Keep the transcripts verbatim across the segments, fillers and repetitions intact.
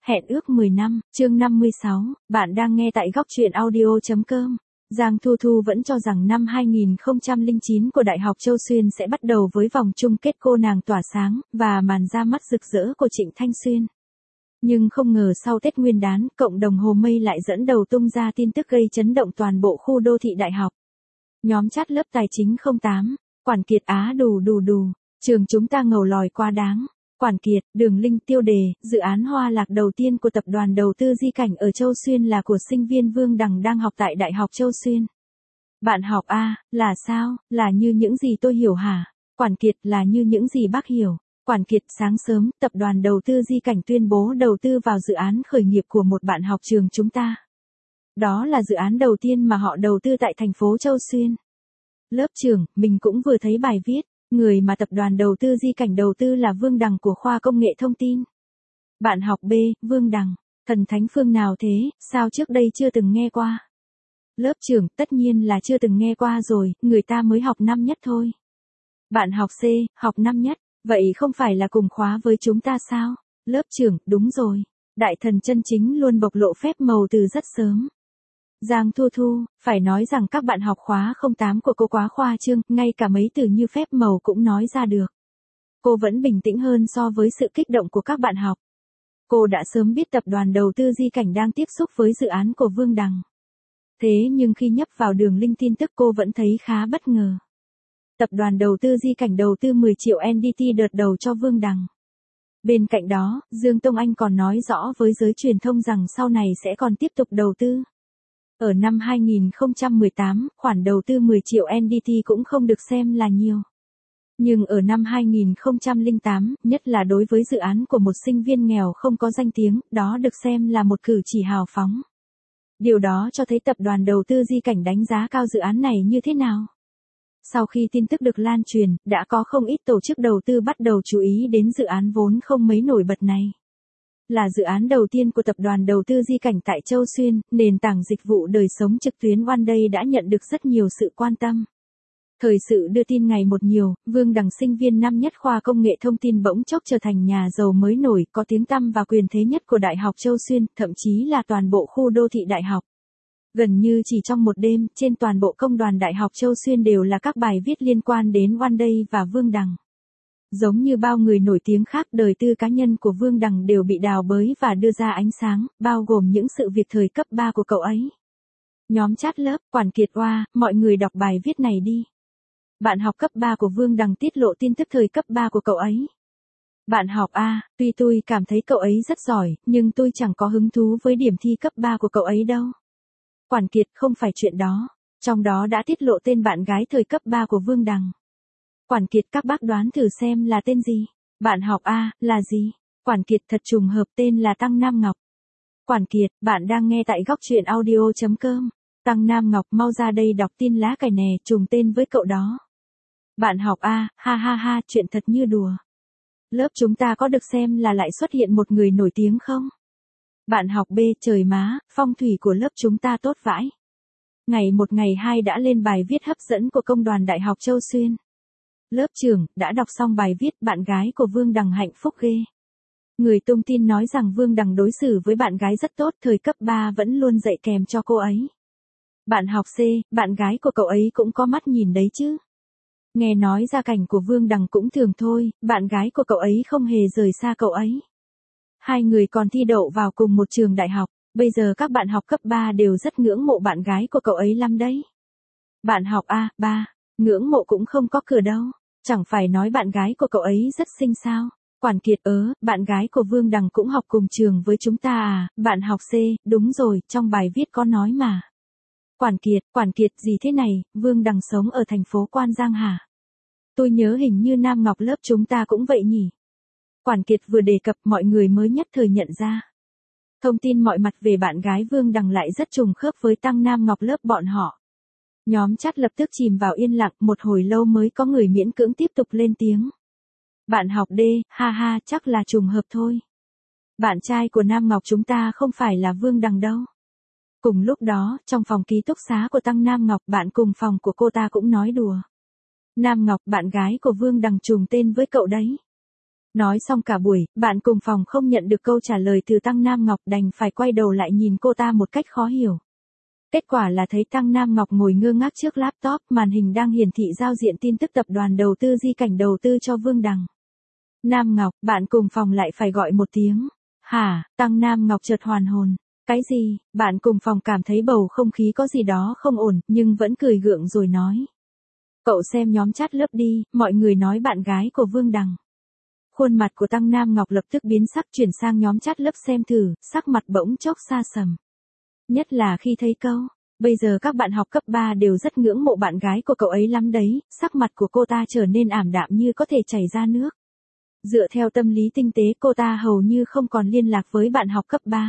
Hẹn ước mười năm, chương năm mươi sáu, bạn đang nghe tại góc truyện audio.com. Giang Thu Thu vẫn cho rằng năm hai không không chín của Đại học Châu Xuyên sẽ bắt đầu với vòng chung kết Cô nàng tỏa sáng, và màn ra mắt rực rỡ của Trịnh Thanh Xuyên. Nhưng không ngờ sau Tết Nguyên đán, cộng đồng Hồ Mây lại dẫn đầu tung ra tin tức gây chấn động toàn bộ khu đô thị đại học. Nhóm chat lớp tài chính không tám, Quản Kiệt Á đù đù đù, trường chúng ta ngầu lòi quá đáng. Quản Kiệt, Đường Linh tiêu đề, dự án hoa lạc đầu tiên của tập đoàn đầu tư Di Cảnh ở Châu Xuyên là của sinh viên Vương Đằng đang học tại Đại học Châu Xuyên. Bạn học A, là sao, là như những gì tôi hiểu hả? Quản Kiệt, là như những gì bác hiểu. Quản Kiệt, sáng sớm, tập đoàn đầu tư Di Cảnh tuyên bố đầu tư vào dự án khởi nghiệp của một bạn học trường chúng ta. Đó là dự án đầu tiên mà họ đầu tư tại thành phố Châu Xuyên. Lớp trưởng, mình cũng vừa thấy bài viết. Người mà tập đoàn đầu tư Di Cảnh đầu tư là Vương Đằng của khoa công nghệ thông tin. Bạn học B, Vương Đằng, thần thánh phương nào thế, sao trước đây chưa từng nghe qua? Lớp trưởng, tất nhiên là chưa từng nghe qua rồi, người ta mới học năm nhất thôi. Bạn học C, học năm nhất, vậy không phải là cùng khóa với chúng ta sao? Lớp trưởng, đúng rồi. Đại thần chân chính luôn bộc lộ phép màu từ rất sớm. Giang Thu Thu, phải nói rằng các bạn học khóa không tám của cô quá khoa trương, ngay cả mấy từ như phép màu cũng nói ra được. Cô vẫn bình tĩnh hơn so với sự kích động của các bạn học. Cô đã sớm biết tập đoàn đầu tư Di Cảnh đang tiếp xúc với dự án của Vương Đằng. Thế nhưng khi nhấp vào đường link tin tức cô vẫn thấy khá bất ngờ. Tập đoàn đầu tư Di Cảnh đầu tư mười triệu en đê tê đợt đầu cho Vương Đằng. Bên cạnh đó, Dương Tông Anh còn nói rõ với giới truyền thông rằng sau này sẽ còn tiếp tục đầu tư. Ở năm hai không một tám, khoản đầu tư mười triệu en đê tê cũng không được xem là nhiều. Nhưng ở năm hai không không tám, nhất là đối với dự án của một sinh viên nghèo không có danh tiếng, đó được xem là một cử chỉ hào phóng. Điều đó cho thấy tập đoàn đầu tư Di Cảnh đánh giá cao dự án này như thế nào. Sau khi tin tức được lan truyền, đã có không ít tổ chức đầu tư bắt đầu chú ý đến dự án vốn không mấy nổi bật này. Là dự án đầu tiên của tập đoàn đầu tư Di Cảnh tại Châu Xuyên, nền tảng dịch vụ đời sống trực tuyến One Day đã nhận được rất nhiều sự quan tâm. Thời sự đưa tin ngày một nhiều, Vương Đằng sinh viên năm nhất khoa công nghệ thông tin bỗng chốc trở thành nhà giàu mới nổi, có tiếng tăm và quyền thế nhất của Đại học Châu Xuyên, thậm chí là toàn bộ khu đô thị đại học. Gần như chỉ trong một đêm, trên toàn bộ công đoàn Đại học Châu Xuyên đều là các bài viết liên quan đến One Day và Vương Đằng. Giống như bao người nổi tiếng khác, đời tư cá nhân của Vương Đằng đều bị đào bới và đưa ra ánh sáng, bao gồm những sự việc thời cấp ba của cậu ấy. Nhóm chat lớp, Quản Kiệt oa, mọi người đọc bài viết này đi. Bạn học cấp ba của Vương Đằng tiết lộ tin tức thời cấp ba của cậu ấy. Bạn học A, tuy tôi cảm thấy cậu ấy rất giỏi, nhưng tôi chẳng có hứng thú với điểm thi cấp ba của cậu ấy đâu. Quản Kiệt, không phải chuyện đó. Trong đó đã tiết lộ tên bạn gái thời cấp ba của Vương Đằng. Quản Kiệt, các bác đoán thử xem là tên gì? Bạn học A, là gì? Quản Kiệt, thật trùng hợp, tên là Tăng Nam Ngọc. Quản Kiệt, bạn đang nghe tại góc truyện audio.com. Tăng Nam Ngọc, mau ra đây đọc tin lá cải nè, trùng tên với cậu đó. Bạn học A, ha ha ha, chuyện thật như đùa. Lớp chúng ta có được xem là lại xuất hiện một người nổi tiếng không? Bạn học B, trời má, phong thủy của lớp chúng ta tốt vãi. Ngày một ngày hai đã lên bài viết hấp dẫn của công đoàn Đại học Châu Xuyên. Lớp trưởng, đã đọc xong bài viết, bạn gái của Vương Đằng hạnh phúc ghê. Người tung tin nói rằng Vương Đằng đối xử với bạn gái rất tốt, thời cấp ba vẫn luôn dạy kèm cho cô ấy. Bạn học C, bạn gái của cậu ấy cũng có mắt nhìn đấy chứ. Nghe nói gia cảnh của Vương Đằng cũng thường thôi, bạn gái của cậu ấy không hề rời xa cậu ấy. Hai người còn thi đậu vào cùng một trường đại học, bây giờ các bạn học cấp ba đều rất ngưỡng mộ bạn gái của cậu ấy lắm đấy. Bạn học A, ba, ngưỡng mộ cũng không có cửa đâu, chẳng phải nói bạn gái của cậu ấy rất xinh sao? Quản Kiệt, ớ, bạn gái của Vương Đằng cũng học cùng trường với chúng ta à? Bạn học C, đúng rồi, trong bài viết có nói mà. Quản Kiệt, Quản Kiệt gì thế này, Vương Đằng sống ở thành phố Quan Giang hả? Tôi nhớ hình như Nam Ngọc lớp chúng ta cũng vậy nhỉ? Quản Kiệt vừa đề cập, mọi người mới nhất thời nhận ra. Thông tin mọi mặt về bạn gái Vương Đằng lại rất trùng khớp với Tăng Nam Ngọc lớp bọn họ. Nhóm chat lập tức chìm vào yên lặng, một hồi lâu mới có người miễn cưỡng tiếp tục lên tiếng. Bạn học D, ha ha, chắc là trùng hợp thôi. Bạn trai của Nam Ngọc chúng ta không phải là Vương Đằng đâu. Cùng lúc đó, trong phòng ký túc xá của Tăng Nam Ngọc, bạn cùng phòng của cô ta cũng nói đùa. Nam Ngọc, bạn gái của Vương Đằng trùng tên với cậu đấy. Nói xong cả buổi, bạn cùng phòng không nhận được câu trả lời từ Tăng Nam Ngọc, đành phải quay đầu lại nhìn cô ta một cách khó hiểu. Kết quả là thấy Tăng Nam Ngọc ngồi ngơ ngác trước laptop, màn hình đang hiển thị giao diện tin tức tập đoàn đầu tư Di Cảnh đầu tư cho Vương Đằng. Nam Ngọc, bạn cùng phòng lại phải gọi một tiếng. Hả? Tăng Nam Ngọc chợt hoàn hồn. Cái gì? Bạn cùng phòng cảm thấy bầu không khí có gì đó không ổn, nhưng vẫn cười gượng rồi nói. Cậu xem nhóm chat lớp đi, mọi người nói bạn gái của Vương Đằng. Khuôn mặt của Tăng Nam Ngọc lập tức biến sắc, chuyển sang nhóm chat lớp xem thử, sắc mặt bỗng chốc xa sầm. Nhất là khi thấy câu, bây giờ các bạn học cấp ba đều rất ngưỡng mộ bạn gái của cậu ấy lắm đấy, sắc mặt của cô ta trở nên ảm đạm như có thể chảy ra nước. Dựa theo tâm lý tinh tế, cô ta hầu như không còn liên lạc với bạn học cấp ba.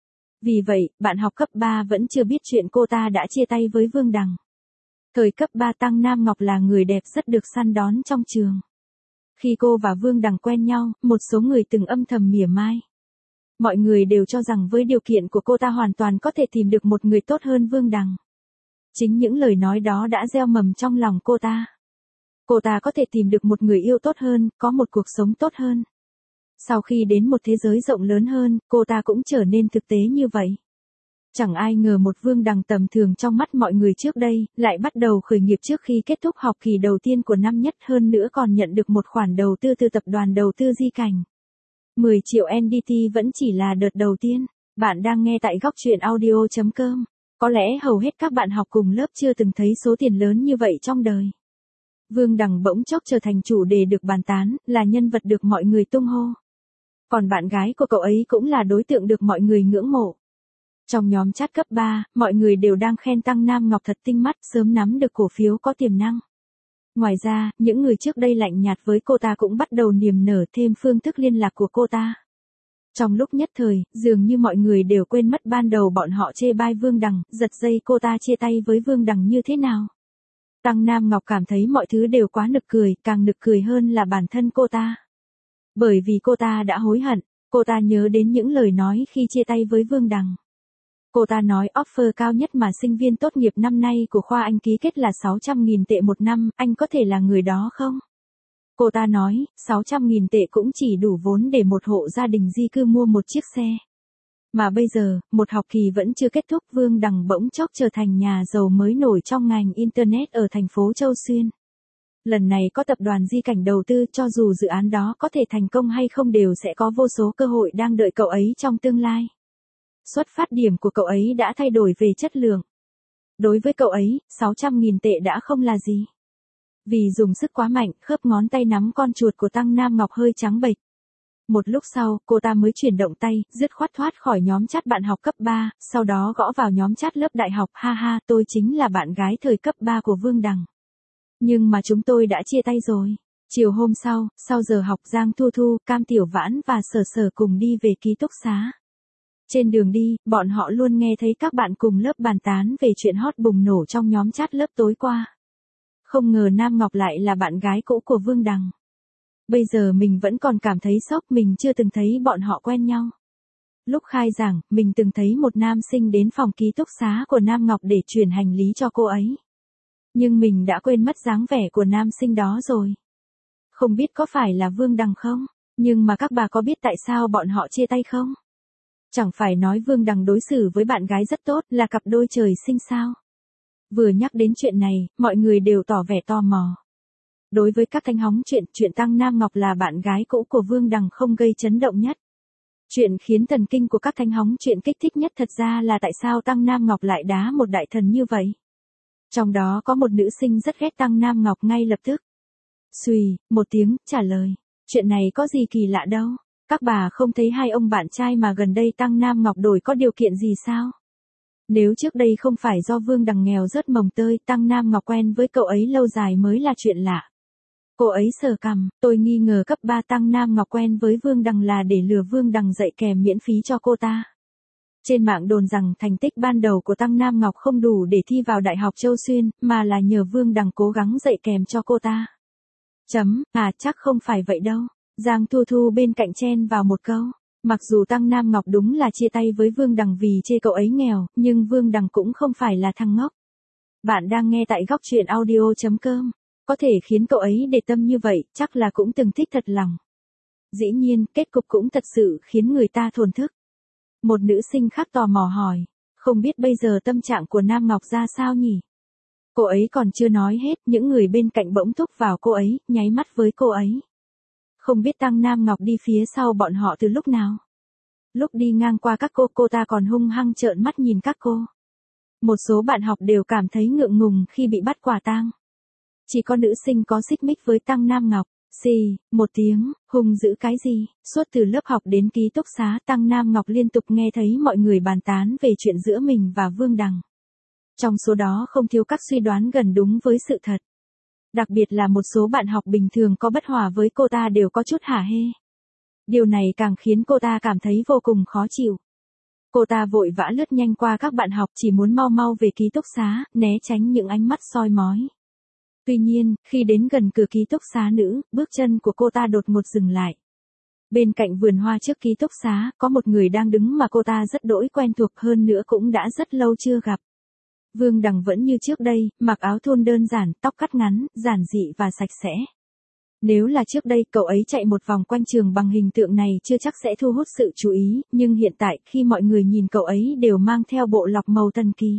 Vì vậy, bạn học cấp ba vẫn chưa biết chuyện cô ta đã chia tay với Vương Đằng. Thời cấp ba Tăng Nam Ngọc là người đẹp rất được săn đón trong trường. Khi cô và Vương Đằng quen nhau, một số người từng âm thầm mỉa mai. Mọi người đều cho rằng với điều kiện của cô ta hoàn toàn có thể tìm được một người tốt hơn Vương Đằng. Chính những lời nói đó đã gieo mầm trong lòng cô ta. Cô ta có thể tìm được một người yêu tốt hơn, có một cuộc sống tốt hơn. Sau khi đến một thế giới rộng lớn hơn, cô ta cũng trở nên thực tế như vậy. Chẳng ai ngờ một Vương Đằng tầm thường trong mắt mọi người trước đây, lại bắt đầu khởi nghiệp trước khi kết thúc học kỳ đầu tiên của năm nhất, hơn nữa còn nhận được một khoản đầu tư từ tập đoàn đầu tư Di Cảnh. mười triệu en đê tê vẫn chỉ là đợt đầu tiên. Bạn đang nghe tại góc truyện audio chấm com. Có lẽ hầu hết các bạn học cùng lớp chưa từng thấy số tiền lớn như vậy trong đời. Vương Đằng bỗng chốc trở thành chủ đề được bàn tán, là nhân vật được mọi người tung hô. Còn bạn gái của cậu ấy cũng là đối tượng được mọi người ngưỡng mộ. Trong nhóm chat cấp ba, mọi người đều đang khen Tăng Nam Ngọc thật tinh mắt, sớm nắm được cổ phiếu có tiềm năng. Ngoài ra, những người trước đây lạnh nhạt với cô ta cũng bắt đầu niềm nở thêm phương thức liên lạc của cô ta. Trong lúc nhất thời, dường như mọi người đều quên mất ban đầu bọn họ chê bai Vương Đằng, giật dây cô ta chia tay với Vương Đằng như thế nào. Tăng Nam Ngọc cảm thấy mọi thứ đều quá nực cười, càng nực cười hơn là bản thân cô ta. Bởi vì cô ta đã hối hận, cô ta nhớ đến những lời nói khi chia tay với Vương Đằng. Cô ta nói offer cao nhất mà sinh viên tốt nghiệp năm nay của khoa anh ký kết là sáu trăm nghìn tệ một năm, anh có thể là người đó không? Cô ta nói, sáu trăm nghìn tệ cũng chỉ đủ vốn để một hộ gia đình di cư mua một chiếc xe. Mà bây giờ, một học kỳ vẫn chưa kết thúc, Vương Đằng bỗng chốc trở thành nhà giàu mới nổi trong ngành Internet ở thành phố Châu Xuyên. Lần này có tập đoàn Di Cảnh đầu tư, cho dù dự án đó có thể thành công hay không đều sẽ có vô số cơ hội đang đợi cậu ấy trong tương lai. Xuất phát điểm của cậu ấy đã thay đổi về chất lượng. Đối với cậu ấy, sáu trăm nghìn tệ đã không là gì. Vì dùng sức quá mạnh, khớp ngón tay nắm con chuột của Tăng Nam Ngọc hơi trắng bệch. Một lúc sau, cô ta mới chuyển động tay, dứt khoát thoát khỏi nhóm chat bạn học cấp ba, sau đó gõ vào nhóm chat lớp đại học, ha ha, tôi chính là bạn gái thời cấp ba của Vương Đằng. Nhưng mà chúng tôi đã chia tay rồi. Chiều hôm sau, sau giờ học, Giang Thu Thu, Cam Tiểu Vãn và Sở Sở cùng đi về ký túc xá. Trên đường đi, bọn họ luôn nghe thấy các bạn cùng lớp bàn tán về chuyện hot bùng nổ trong nhóm chat lớp tối qua. Không ngờ Nam Ngọc lại là bạn gái cũ của Vương Đằng. Bây giờ mình vẫn còn cảm thấy sốc, mình chưa từng thấy bọn họ quen nhau. Lúc khai giảng, mình từng thấy một nam sinh đến phòng ký túc xá của Nam Ngọc để chuyển hành lý cho cô ấy. Nhưng mình đã quên mất dáng vẻ của nam sinh đó rồi. Không biết có phải là Vương Đằng không? Nhưng mà các bà có biết tại sao bọn họ chia tay không? Chẳng phải nói Vương Đằng đối xử với bạn gái rất tốt, là cặp đôi trời sinh sao? Vừa nhắc đến chuyện này, mọi người đều tỏ vẻ tò mò. Đối với các thánh hóng chuyện, chuyện Tăng Nam Ngọc là bạn gái cũ của Vương Đằng không gây chấn động nhất. Chuyện khiến thần kinh của các thánh hóng chuyện kích thích nhất thật ra là tại sao Tăng Nam Ngọc lại đá một đại thần như vậy. Trong đó có một nữ sinh rất ghét Tăng Nam Ngọc ngay lập tức. Xùy, một tiếng, trả lời. Chuyện này có gì kỳ lạ đâu. Các bà không thấy hai ông bạn trai mà gần đây Tăng Nam Ngọc đổi có điều kiện gì sao? Nếu trước đây không phải do Vương Đằng nghèo rớt mồng tơi, Tăng Nam Ngọc quen với cậu ấy lâu dài mới là chuyện lạ. Cô ấy sờ cằm, tôi nghi ngờ cấp ba Tăng Nam Ngọc quen với Vương Đằng là để lừa Vương Đằng dạy kèm miễn phí cho cô ta. Trên mạng đồn rằng thành tích ban đầu của Tăng Nam Ngọc không đủ để thi vào Đại học Châu Xuyên, mà là nhờ Vương Đằng cố gắng dạy kèm cho cô ta. Chấm, à chắc không phải vậy đâu. Giang Thu Thu bên cạnh chen vào một câu. Mặc dù Tăng Nam Ngọc đúng là chia tay với Vương Đằng vì chê cậu ấy nghèo, nhưng Vương Đằng cũng không phải là thằng ngốc. Bạn đang nghe tại góc truyện audio chấm com. Có thể khiến cậu ấy để tâm như vậy, chắc là cũng từng thích thật lòng. Dĩ nhiên, kết cục cũng thật sự khiến người ta thổn thức. Một nữ sinh khác tò mò hỏi, không biết bây giờ tâm trạng của Nam Ngọc ra sao nhỉ? Cô ấy còn chưa nói hết, những người bên cạnh bỗng thúc vào cô ấy, nháy mắt với cô ấy. Không biết Tăng Nam Ngọc đi phía sau bọn họ từ lúc nào? Lúc đi ngang qua các cô, cô ta còn hung hăng trợn mắt nhìn các cô. Một số bạn học đều cảm thấy ngượng ngùng khi bị bắt quả tang. Chỉ có nữ sinh có xích mích với Tăng Nam Ngọc. Xì, một tiếng, hung dữ cái gì? Suốt từ lớp học đến ký túc xá, Tăng Nam Ngọc liên tục nghe thấy mọi người bàn tán về chuyện giữa mình và Vương Đằng. Trong số đó không thiếu các suy đoán gần đúng với sự thật. Đặc biệt là một số bạn học bình thường có bất hòa với cô ta đều có chút hả hê. Điều này càng khiến cô ta cảm thấy vô cùng khó chịu. Cô ta vội vã lướt nhanh qua các bạn học chỉ muốn mau mau về ký túc xá, né tránh những ánh mắt soi mói. Tuy nhiên, khi đến gần cửa ký túc xá nữ, bước chân của cô ta đột ngột dừng lại. Bên cạnh vườn hoa trước ký túc xá, có một người đang đứng mà cô ta rất đỗi quen thuộc, hơn nữa cũng đã rất lâu chưa gặp. Vương Đằng vẫn như trước đây, mặc áo thun đơn giản, tóc cắt ngắn, giản dị và sạch sẽ. Nếu là trước đây cậu ấy chạy một vòng quanh trường bằng hình tượng này chưa chắc sẽ thu hút sự chú ý, nhưng hiện tại khi mọi người nhìn cậu ấy đều mang theo bộ lọc màu thần kỳ.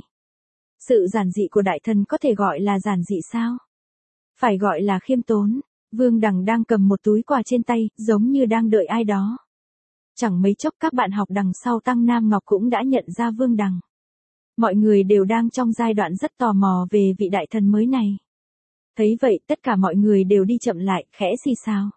Sự giản dị của đại thần có thể gọi là giản dị sao? Phải gọi là khiêm tốn. Vương Đằng đang cầm một túi quà trên tay, giống như đang đợi ai đó. Chẳng mấy chốc các bạn học đằng sau Tăng Nam Ngọc cũng đã nhận ra Vương Đằng. Mọi người đều đang trong giai đoạn rất tò mò về vị đại thần mới này. Thấy vậy tất cả mọi người đều đi chậm lại, khẽ xì xào.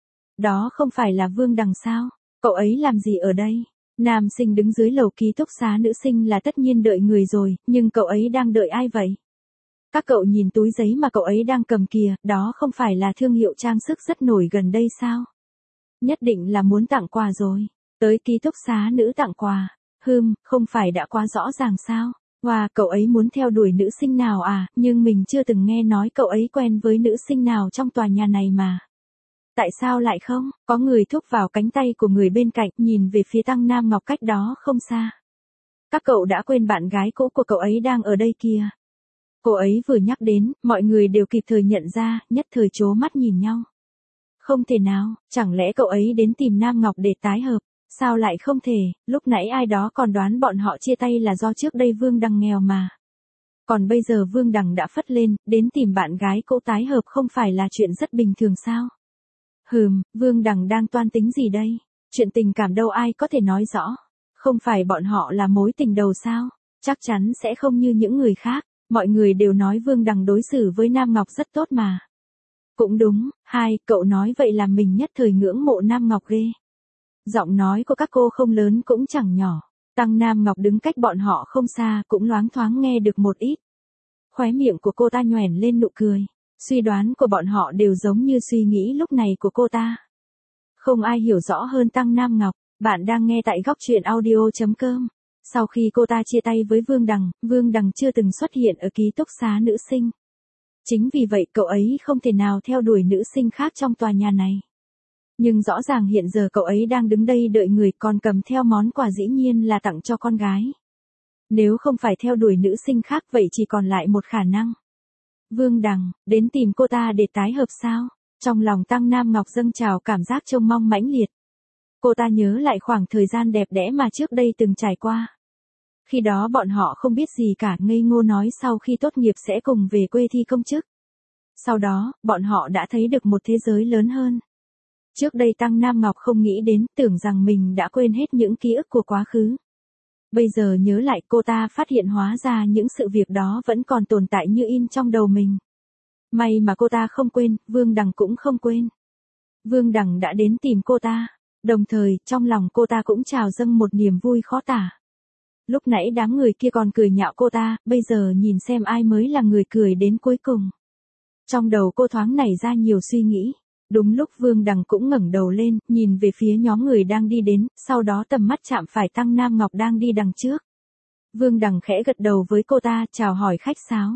Đó không phải là Vương Đằng sao? Cậu ấy làm gì ở đây? Nam sinh đứng dưới lầu ký túc xá nữ sinh là tất nhiên đợi người rồi, nhưng cậu ấy đang đợi ai vậy? Các cậu nhìn túi giấy mà cậu ấy đang cầm kìa, đó không phải là thương hiệu trang sức rất nổi gần đây sao? Nhất định là muốn tặng quà rồi. Tới ký túc xá nữ tặng quà. Hừm, không phải đã quá rõ ràng sao? Wow, cậu ấy muốn theo đuổi nữ sinh nào à, nhưng mình chưa từng nghe nói cậu ấy quen với nữ sinh nào trong tòa nhà này mà. Tại sao lại không? Có người thúc vào cánh tay của người bên cạnh, nhìn về phía Tăng Nam Ngọc cách đó không xa. Các cậu đã quên bạn gái cũ của cậu ấy đang ở đây kìa. Cô ấy vừa nhắc đến, mọi người đều kịp thời nhận ra, nhất thời trố mắt nhìn nhau. Không thể nào, chẳng lẽ cậu ấy đến tìm Nam Ngọc để tái hợp? Sao lại không thể, lúc nãy ai đó còn đoán bọn họ chia tay là do trước đây Vương Đằng nghèo mà. Còn bây giờ Vương Đằng đã phất lên, đến tìm bạn gái cũ tái hợp không phải là chuyện rất bình thường sao? Hừm, Vương Đằng đang toan tính gì đây? Chuyện tình cảm đâu ai có thể nói rõ. Không phải bọn họ là mối tình đầu sao? Chắc chắn sẽ không như những người khác. Mọi người đều nói Vương Đằng đối xử với Nam Ngọc rất tốt mà. Cũng đúng, hai, cậu nói vậy làm mình nhất thời ngưỡng mộ Nam Ngọc ghê. Giọng nói của các cô không lớn cũng chẳng nhỏ. Tăng Nam Ngọc đứng cách bọn họ không xa cũng loáng thoáng nghe được một ít. Khóe miệng của cô ta nhoẻn lên nụ cười. Suy đoán của bọn họ đều giống như suy nghĩ lúc này của cô ta. Không ai hiểu rõ hơn Tăng Nam Ngọc. Bạn đang nghe tại góc truyện audio chấm com. Sau khi cô ta chia tay với Vương Đằng, Vương Đằng chưa từng xuất hiện ở ký túc xá nữ sinh. Chính vì vậy cậu ấy không thể nào theo đuổi nữ sinh khác trong tòa nhà này. Nhưng rõ ràng hiện giờ cậu ấy đang đứng đây đợi người, còn cầm theo món quà dĩ nhiên là tặng cho con gái. Nếu không phải theo đuổi nữ sinh khác vậy chỉ còn lại một khả năng. Vương Đằng, đến tìm cô ta để tái hợp sao? Trong lòng Tăng Nam Ngọc dâng trào cảm giác trông mong mãnh liệt. Cô ta nhớ lại khoảng thời gian đẹp đẽ mà trước đây từng trải qua. Khi đó bọn họ không biết gì cả, ngây ngô nói sau khi tốt nghiệp sẽ cùng về quê thi công chức. Sau đó, bọn họ đã thấy được một thế giới lớn hơn. Trước đây Tăng Nam Ngọc không nghĩ đến, tưởng rằng mình đã quên hết những ký ức của quá khứ. Bây giờ nhớ lại cô ta phát hiện hóa ra những sự việc đó vẫn còn tồn tại như in trong đầu mình. May mà cô ta không quên, Vương Đằng cũng không quên. Vương Đằng đã đến tìm cô ta. Đồng thời, trong lòng cô ta cũng trào dâng một niềm vui khó tả. Lúc nãy đám người kia còn cười nhạo cô ta, bây giờ nhìn xem ai mới là người cười đến cuối cùng. Trong đầu cô thoáng nảy ra nhiều suy nghĩ. Đúng lúc Vương Đằng cũng ngẩng đầu lên, nhìn về phía nhóm người đang đi đến, sau đó tầm mắt chạm phải Tăng Nam Ngọc đang đi đằng trước. Vương Đằng khẽ gật đầu với cô ta, chào hỏi khách sáo.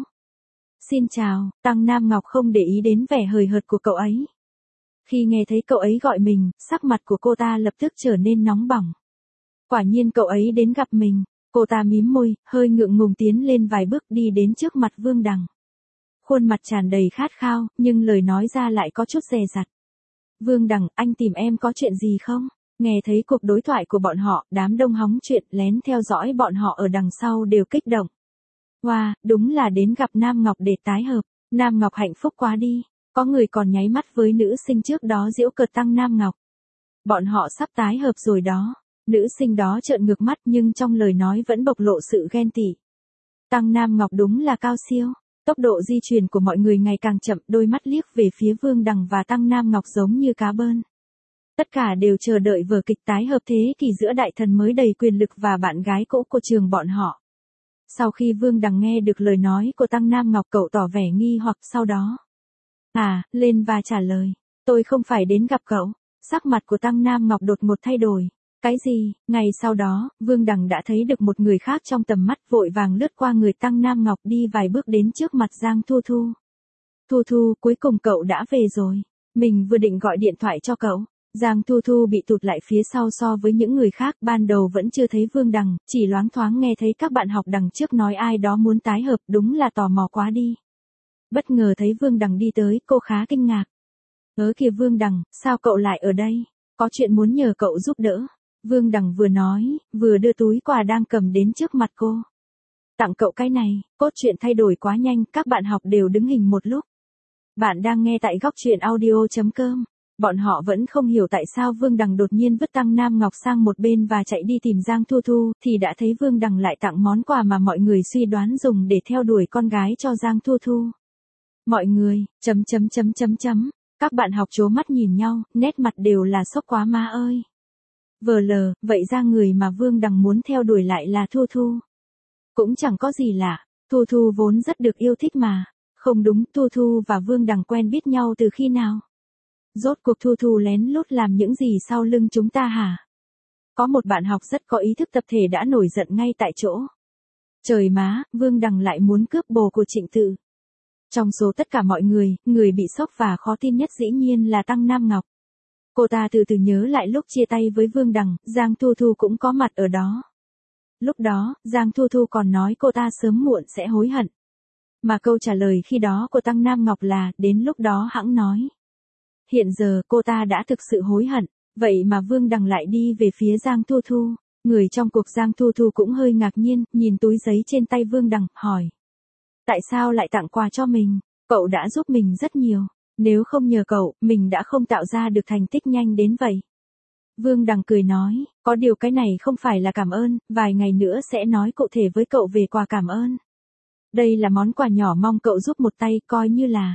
Xin chào, Tăng Nam Ngọc không để ý đến vẻ hời hợt của cậu ấy. Khi nghe thấy cậu ấy gọi mình, sắc mặt của cô ta lập tức trở nên nóng bỏng. Quả nhiên cậu ấy đến gặp mình. Cô ta mím môi, hơi ngượng ngùng tiến lên vài bước đi đến trước mặt Vương Đằng. Khuôn mặt tràn đầy khát khao, nhưng lời nói ra lại có chút dè dặt. Vương Đằng, anh tìm em có chuyện gì không? Nghe thấy cuộc đối thoại của bọn họ, đám đông hóng chuyện lén theo dõi bọn họ ở đằng sau đều kích động. Wow, đúng là đến gặp Nam Ngọc để tái hợp. Nam Ngọc hạnh phúc quá đi. Có người còn nháy mắt với nữ sinh trước đó giễu cợt Tăng Nam Ngọc. Bọn họ sắp tái hợp rồi đó. Nữ sinh đó trợn ngược mắt nhưng trong lời nói vẫn bộc lộ sự ghen tị. Tăng Nam Ngọc đúng là cao siêu. Tốc độ di chuyển của mọi người ngày càng chậm, đôi mắt liếc về phía Vương Đằng và Tăng Nam Ngọc giống như cá bơn. Tất cả đều chờ đợi vở kịch tái hợp thế kỷ giữa đại thần mới đầy quyền lực và bạn gái cũ của trường bọn họ. Sau khi Vương Đằng nghe được lời nói của Tăng Nam Ngọc, cậu tỏ vẻ nghi hoặc, sau đó à, lên và trả lời, tôi không phải đến gặp cậu. Sắc mặt của Tăng Nam Ngọc đột ngột thay đổi. Cái gì? Ngày sau đó, Vương Đằng đã thấy được một người khác trong tầm mắt, vội vàng lướt qua người Tăng Nam Ngọc đi vài bước đến trước mặt Giang Thu Thu. Thu Thu, cuối cùng cậu đã về rồi. Mình vừa định gọi điện thoại cho cậu. Giang Thu Thu bị tụt lại phía sau so với những người khác, ban đầu vẫn chưa thấy Vương Đằng, chỉ loáng thoáng nghe thấy các bạn học đằng trước nói ai đó muốn tái hợp, đúng là tò mò quá đi. Bất ngờ thấy Vương Đằng đi tới, cô khá kinh ngạc. Ớ kìa Vương Đằng, sao cậu lại ở đây? Có chuyện muốn nhờ cậu giúp đỡ. Vương Đằng vừa nói, vừa đưa túi quà đang cầm đến trước mặt cô. Tặng cậu cái này. Cốt truyện thay đổi quá nhanh, các bạn học đều đứng hình một lúc. Bạn đang nghe tại góc truyện audio chấm com. Bọn họ vẫn không hiểu tại sao Vương Đằng đột nhiên vứt Tăng Nam Ngọc sang một bên và chạy đi tìm Giang Thu Thu, thì đã thấy Vương Đằng lại tặng món quà mà mọi người suy đoán dùng để theo đuổi con gái cho Giang Thu Thu. Mọi người, chấm chấm chấm chấm chấm. Các bạn học trố mắt nhìn nhau, nét mặt đều là sốc quá má ơi. Vờ lờ, vậy ra người mà Vương Đằng muốn theo đuổi lại là Thu Thu. Cũng chẳng có gì lạ, Thu Thu vốn rất được yêu thích mà. Không đúng, Thu Thu và Vương Đằng quen biết nhau từ khi nào? Rốt cuộc Thu Thu lén lút làm những gì sau lưng chúng ta hả? Có một bạn học rất có ý thức tập thể đã nổi giận ngay tại chỗ. Trời má, Vương Đằng lại muốn cướp bồ của Trịnh Tự. Trong số tất cả mọi người, người bị sốc và khó tin nhất dĩ nhiên là Tăng Nam Ngọc. Cô ta từ từ nhớ lại lúc chia tay với Vương Đằng, Giang Thu Thu cũng có mặt ở đó. Lúc đó, Giang Thu Thu còn nói cô ta sớm muộn sẽ hối hận. Mà câu trả lời khi đó của Tăng Nam Ngọc là, đến lúc đó hẵng nói. Hiện giờ cô ta đã thực sự hối hận, vậy mà Vương Đằng lại đi về phía Giang Thu Thu. Người trong cuộc Giang Thu Thu cũng hơi ngạc nhiên, nhìn túi giấy trên tay Vương Đằng, hỏi. Tại sao lại tặng quà cho mình? Cậu đã giúp mình rất nhiều. Nếu không nhờ cậu, mình đã không tạo ra được thành tích nhanh đến vậy. Vương Đằng cười nói, có điều cái này không phải là cảm ơn, vài ngày nữa sẽ nói cụ thể với cậu về quà cảm ơn. Đây là món quà nhỏ, mong cậu giúp một tay, coi như là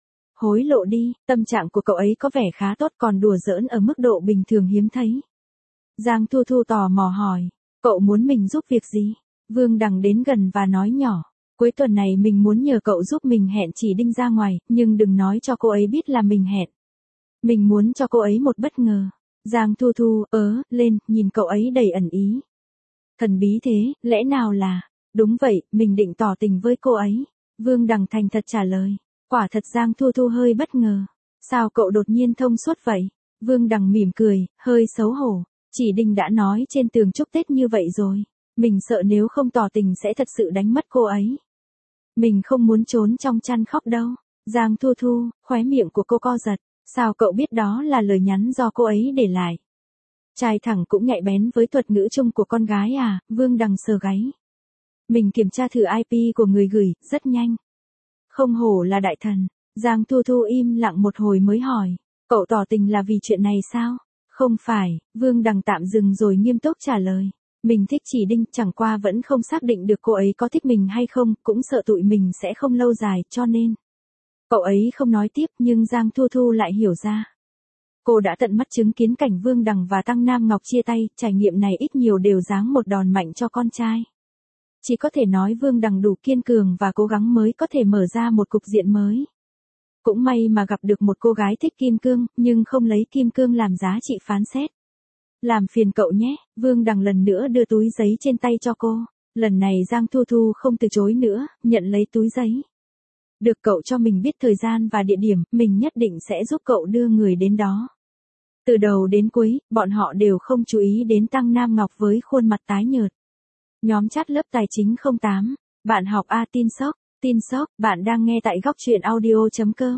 hối lộ đi. Tâm trạng của cậu ấy có vẻ khá tốt, còn đùa giỡn ở mức độ bình thường hiếm thấy. Giang Thu Thu tò mò hỏi, cậu muốn mình giúp việc gì? Vương Đằng đến gần và nói nhỏ, cuối tuần này mình muốn nhờ cậu giúp mình hẹn chỉ Đinh ra ngoài, nhưng đừng nói cho cô ấy biết là mình hẹn. Mình muốn cho cô ấy một bất ngờ. Giang Thu Thu, ớ, lên, nhìn cậu ấy đầy ẩn ý. Thần bí thế, lẽ nào là, đúng vậy, mình định tỏ tình với cô ấy. Vương Đằng thành thật trả lời. Quả thật Giang Thu Thu hơi bất ngờ. Sao cậu đột nhiên thông suốt vậy? Vương Đằng mỉm cười, hơi xấu hổ. Chỉ Đinh đã nói trên tường chúc Tết như vậy rồi. Mình sợ nếu không tỏ tình sẽ thật sự đánh mất cô ấy. Mình không muốn trốn trong chăn khóc đâu. Giang Thu Thu, khóe miệng của cô co giật. Sao cậu biết đó là lời nhắn do cô ấy để lại? Trai thẳng cũng nhạy bén với thuật ngữ chung của con gái à? Vương Đằng sờ gáy. Mình kiểm tra thử i pê của người gửi, rất nhanh. Không hổ là đại thần. Giang Thu Thu im lặng một hồi mới hỏi. Cậu tỏ tình là vì chuyện này sao? Không phải, Vương Đằng tạm dừng rồi nghiêm túc trả lời. Mình thích Chỉ Đinh, chẳng qua vẫn không xác định được cô ấy có thích mình hay không, cũng sợ tụi mình sẽ không lâu dài, cho nên. Cậu ấy không nói tiếp, nhưng Giang Thu Thu lại hiểu ra. Cô đã tận mắt chứng kiến cảnh Vương Đằng và Tăng Nam Ngọc chia tay, trải nghiệm này ít nhiều đều giáng một đòn mạnh cho con trai. Chỉ có thể nói Vương Đằng đủ kiên cường và cố gắng mới có thể mở ra một cục diện mới. Cũng may mà gặp được một cô gái thích kim cương, nhưng không lấy kim cương làm giá trị phán xét. Làm phiền cậu nhé, Vương Đằng lần nữa đưa túi giấy trên tay cho cô. Lần này Giang Thu Thu không từ chối nữa, nhận lấy túi giấy. Được, cậu cho mình biết thời gian và địa điểm, mình nhất định sẽ giúp cậu đưa người đến đó. Từ đầu đến cuối, bọn họ đều không chú ý đến Tăng Nam Ngọc với khuôn mặt tái nhợt. Nhóm chat lớp tài chính không tám. Bạn học A tin sốc, tin sốc, bạn đang nghe tại góc truyện audio chấm com.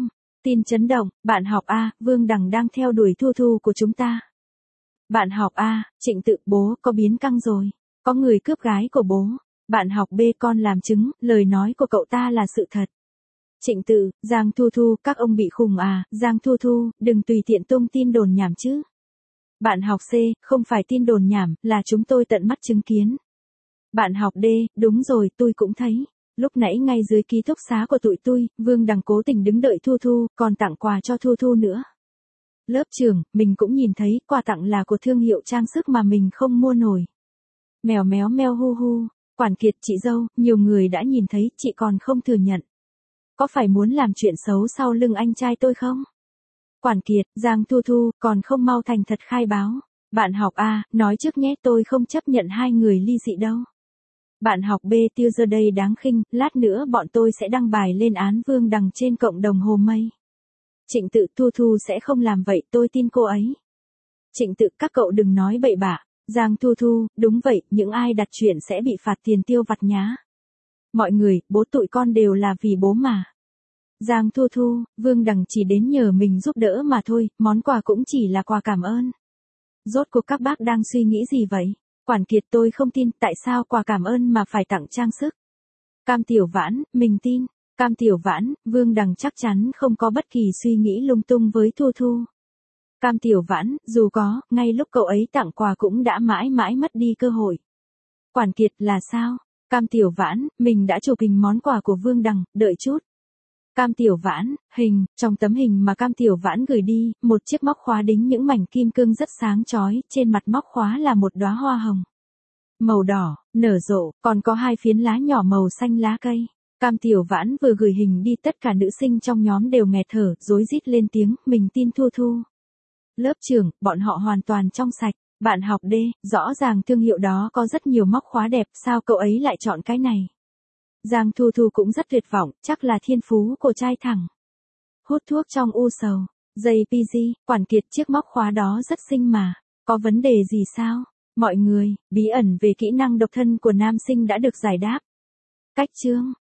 Tin chấn động, bạn học A, Vương Đằng đang theo đuổi Thu Thu của chúng ta. Bạn học A, Trịnh Tự, bố có biến căng rồi. Có người cướp gái của bố. Bạn học B, con làm chứng, lời nói của cậu ta là sự thật. Trịnh Tự, Giang Thu Thu, các ông bị khùng à, Giang Thu Thu, đừng tùy tiện tung tin đồn nhảm chứ. Bạn học C, không phải tin đồn nhảm, là chúng tôi tận mắt chứng kiến. Bạn học D, đúng rồi, tôi cũng thấy. Lúc nãy ngay dưới ký túc xá của tụi tôi, Vương Đằng cố tình đứng đợi Thu Thu, còn tặng quà cho Thu Thu nữa. Lớp trưởng, mình cũng nhìn thấy, quà tặng là của thương hiệu trang sức mà mình không mua nổi. Mèo méo meo hu hu, Quản Kiệt, chị dâu, nhiều người đã nhìn thấy, chị còn không thừa nhận. Có phải muốn làm chuyện xấu sau lưng anh trai tôi không? Quản Kiệt, Giang Thu Thu, còn không mau thành thật khai báo. Bạn học A, nói trước nhé, tôi không chấp nhận hai người ly dị đâu. Bạn học B, Tiêu giờ đây đáng khinh, lát nữa bọn tôi sẽ đăng bài lên án Vương Đằng trên cộng đồng Hồ Mây. Trịnh Tự, Thu Thu sẽ không làm vậy, tôi tin cô ấy. Trịnh Tự, các cậu đừng nói bậy bạ. Giang Thu Thu, đúng vậy, những ai đặt chuyện sẽ bị phạt tiền tiêu vặt nhá. Mọi người, bố tụi con đều là vì bố mà. Giang Thu Thu, Vương Đằng chỉ đến nhờ mình giúp đỡ mà thôi, món quà cũng chỉ là quà cảm ơn. Rốt cuộc các bác đang suy nghĩ gì vậy? Quản Kiệt, tôi không tin, tại sao quà cảm ơn mà phải tặng trang sức? Cam Tiểu Vãn, mình tin. Cam Tiểu Vãn, Vương Đằng chắc chắn không có bất kỳ suy nghĩ lung tung với Thu Thu. Cam Tiểu Vãn, dù có, ngay lúc cậu ấy tặng quà cũng đã mãi mãi mất đi cơ hội. Quản Kiệt, là sao? Cam Tiểu Vãn, mình đã chụp hình món quà của Vương Đằng, đợi chút. Cam Tiểu Vãn, hình, trong tấm hình mà Cam Tiểu Vãn gửi đi, một chiếc móc khóa đính những mảnh kim cương rất sáng chói, trên mặt móc khóa là một đóa hoa hồng. Màu đỏ, nở rộ, còn có hai phiến lá nhỏ màu xanh lá cây. Cam Tiểu Vãn vừa gửi hình đi, tất cả nữ sinh trong nhóm đều nghẹt thở, rối rít lên tiếng, mình tin Thu Thu. Lớp trưởng, bọn họ hoàn toàn trong sạch. Bạn học D, rõ ràng thương hiệu đó có rất nhiều móc khóa đẹp, sao cậu ấy lại chọn cái này? Giang Thu Thu cũng rất tuyệt vọng, chắc là thiên phú của trai thẳng. Hút thuốc trong u sầu. Dây pê giê, Quản Kiệt, chiếc móc khóa đó rất xinh mà. Có vấn đề gì sao? Mọi người, bí ẩn về kỹ năng độc thân của nam sinh đã được giải đáp. Cách chương.